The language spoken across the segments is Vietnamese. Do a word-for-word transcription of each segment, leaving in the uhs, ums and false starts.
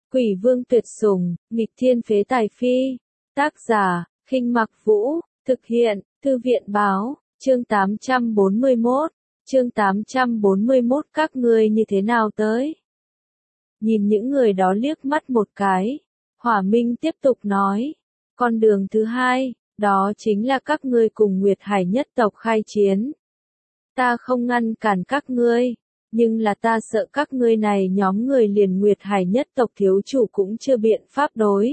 Quỷ vương tuyệt sủng, nghịch thiên phế tài phi. Tác giả, Khinh Mặc Vũ, thực hiện, Thư viện báo, chương tám trăm bốn mươi mốt, chương tám trăm bốn mươi mốt các ngươi như thế nào tới? Nhìn những người đó liếc mắt một cái, Hỏa Minh tiếp tục nói, con đường thứ hai, đó chính là các ngươi cùng Nguyệt Hải nhất tộc khai chiến. Ta không ngăn cản các ngươi, nhưng là ta sợ các ngươi này nhóm người liền Nguyệt Hải nhất tộc thiếu chủ cũng chưa biện pháp đối.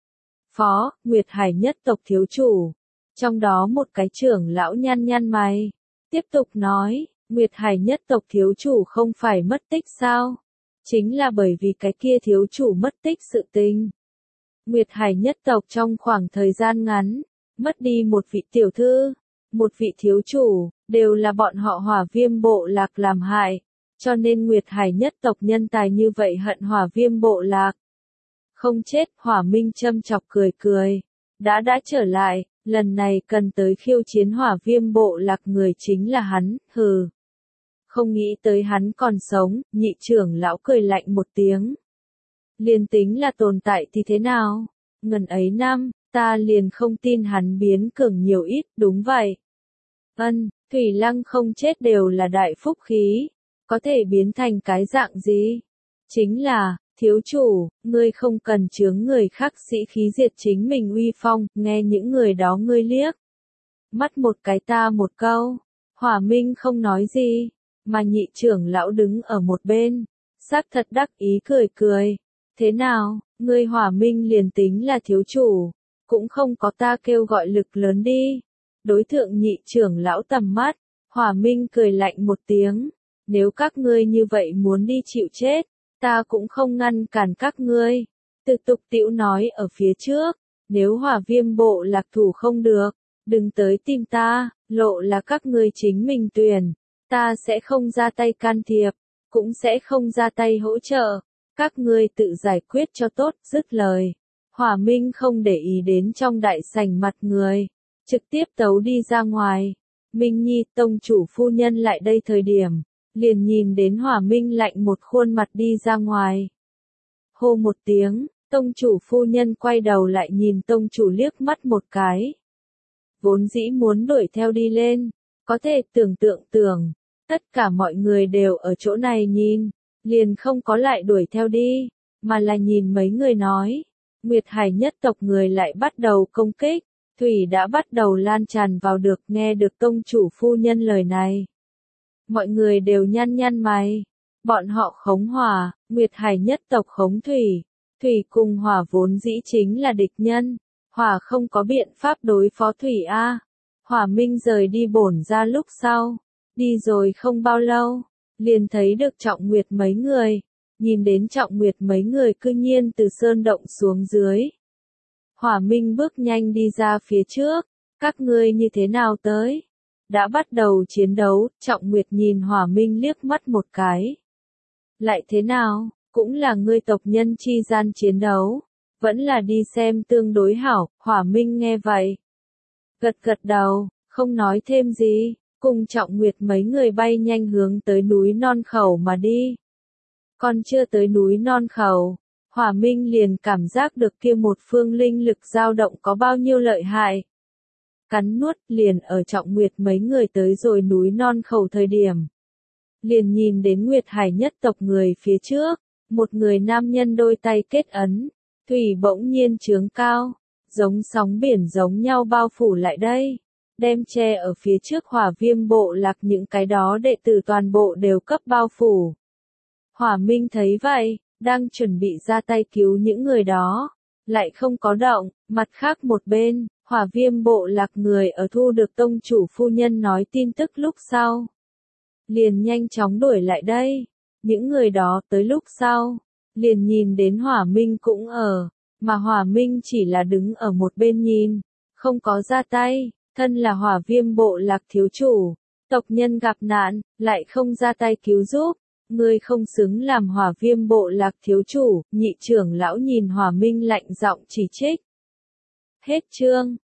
Phó, Nguyệt Hải nhất tộc thiếu chủ, trong đó một cái trưởng lão nhăn nhăn mày, tiếp tục nói, Nguyệt Hải nhất tộc thiếu chủ không phải mất tích sao? Chính là bởi vì cái kia thiếu chủ mất tích sự tình. Nguyệt Hải nhất tộc trong khoảng thời gian ngắn, mất đi một vị tiểu thư, một vị thiếu chủ, đều là bọn họ Hỏa Viêm bộ lạc làm hại, cho nên Nguyệt Hải nhất tộc nhân tài như vậy hận Hỏa Viêm bộ lạc. Không chết, Hỏa Minh châm chọc cười cười, đã đã trở lại, lần này cần tới khiêu chiến Hỏa Viêm bộ lạc người chính là hắn, hừ. Không nghĩ tới hắn còn sống, nhị trưởng lão cười lạnh một tiếng. Liền tính là tồn tại thì thế nào? Ngần ấy năm, ta liền không tin hắn biến cường nhiều ít, đúng vậy. Ân, Thủy Lăng không chết đều là đại phúc khí, có thể biến thành cái dạng gì? Chính là, thiếu chủ, ngươi không cần chướng người khác sĩ khí diệt chính mình uy phong, nghe những người đó ngươi liếc. Mắt một cái ta một câu, Hỏa Minh không nói gì, mà nhị trưởng lão đứng ở một bên, xác thật đắc ý cười cười. Thế nào, ngươi Hỏa Minh liền tính là thiếu chủ, cũng không có ta kêu gọi lực lớn đi. Đối thượng nhị trưởng lão tầm mắt, Hỏa Minh cười lạnh một tiếng, nếu các ngươi như vậy muốn đi chịu chết, ta cũng không ngăn cản các ngươi. Tự tục tĩu nói ở phía trước, nếu Hỏa Viêm bộ lạc thủ không được, đừng tới tìm ta, lộ là các ngươi chính mình tuyển, ta sẽ không ra tay can thiệp, cũng sẽ không ra tay hỗ trợ, các ngươi tự giải quyết cho tốt. Dứt lời, Hỏa Minh không để ý đến trong đại sảnh mặt người, trực tiếp tấu đi ra ngoài. Minh Nhi tông chủ phu nhân lại đây thời điểm, liền nhìn đến Hỏa Minh lạnh một khuôn mặt đi ra ngoài. Hô một tiếng, tông chủ phu nhân quay đầu lại nhìn tông chủ liếc mắt một cái. Vốn dĩ muốn đuổi theo đi lên, có thể tưởng tượng tưởng, tất cả mọi người đều ở chỗ này nhìn, liền không có lại đuổi theo đi, mà là nhìn mấy người nói. Nguyệt Hải nhất tộc người lại bắt đầu công kích, thủy đã bắt đầu lan tràn vào được. Nghe được tông chủ phu nhân lời này, mọi người đều nhăn nhăn mày, bọn họ khống hỏa, Nguyệt Hải nhất tộc khống thủy, thủy cùng hỏa vốn dĩ chính là địch nhân, hỏa không có biện pháp đối phó thủy a. Hỏa Minh rời đi bổn ra lúc sau, đi rồi không bao lâu, liền thấy được Trọng Nguyệt mấy người, nhìn đến Trọng Nguyệt mấy người cư nhiên từ sơn động xuống dưới. Hỏa Minh bước nhanh đi ra phía trước, các ngươi như thế nào tới? Đã bắt đầu chiến đấu, Trọng Nguyệt nhìn Hỏa Minh liếc mắt một cái. Lại thế nào, cũng là ngươi tộc nhân chi gian chiến đấu, vẫn là đi xem tương đối hảo. Hỏa Minh nghe vậy, gật gật đầu, không nói thêm gì, cùng Trọng Nguyệt mấy người bay nhanh hướng tới núi non khẩu mà đi. Còn chưa tới núi non khẩu, Hỏa Minh liền cảm giác được kia một phương linh lực dao động có bao nhiêu lợi hại. Cắn nuốt, liền ở Trọng Nguyệt mấy người tới rồi núi non khẩu thời điểm, liền nhìn đến Nguyệt Hải nhất tộc người phía trước, một người nam nhân đôi tay kết ấn, thủy bỗng nhiên chướng cao, giống sóng biển giống nhau bao phủ lại đây, đem che ở phía trước Hỏa Viêm bộ lạc những cái đó đệ tử toàn bộ đều cấp bao phủ. Hỏa Minh thấy vậy, đang chuẩn bị ra tay cứu những người đó, lại không có động. Mặt khác một bên, Hỏa Viêm bộ lạc người ở thu được tông chủ phu nhân nói tin tức lúc sau, liền nhanh chóng đuổi lại đây. Những người đó tới lúc sau, liền nhìn đến Hỏa Minh cũng ở, mà Hỏa Minh chỉ là đứng ở một bên nhìn, không có ra tay. Thân là Hỏa Viêm bộ lạc thiếu chủ, tộc nhân gặp nạn, lại không ra tay cứu giúp, ngươi không xứng làm Hỏa Viêm bộ lạc thiếu chủ. Nhị trưởng lão nhìn Hỏa Minh lạnh giọng chỉ trích. Hết chương.